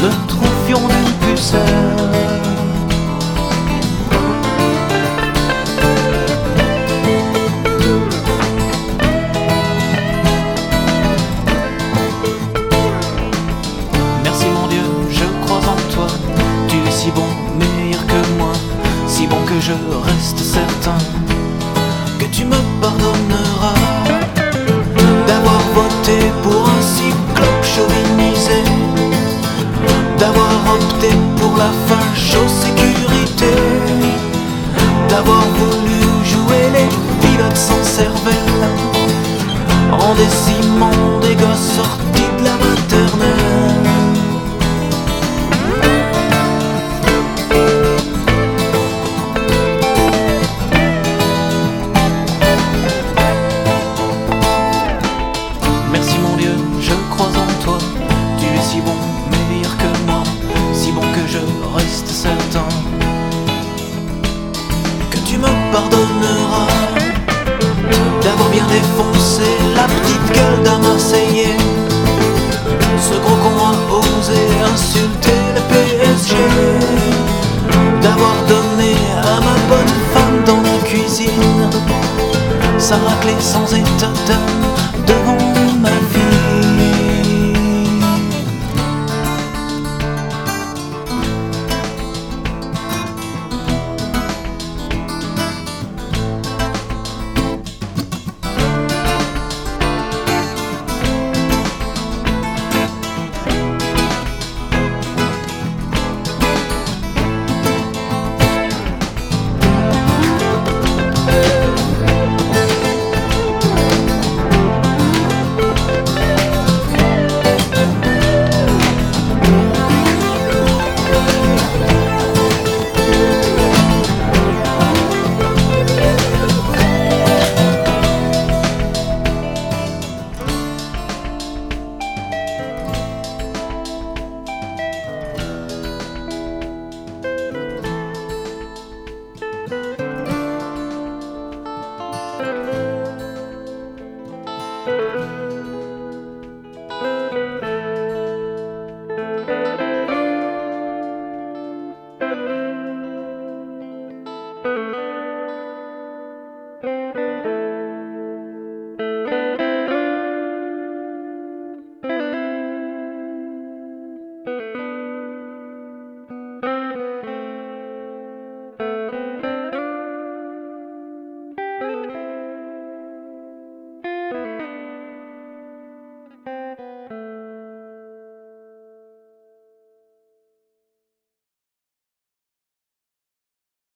se trouvions d'une pucelle. Merci mon Dieu, je crois en toi, tu es si bon, meilleur que moi, si bon que je reste certain que tu me pardonneras d'avoir voté pour un cyclope chauvinisé, d'avoir opté pour la facho-sécurité, d'avoir voulu jouer les pilotes sans cervelle en décimant des gosses sortis de la maternelle. Merci mon Dieu, je crois en toi, tu es si bon, meilleur que moi, si bon que je reste certain que tu me pardonneras d'avoir bien défoncé la petite gueule d'un Marseillais, ce gros con a osé insulter le PSG, d'avoir donné à ma bonne femme dans la cuisine sa raclée sans état d'âme devant ma vie.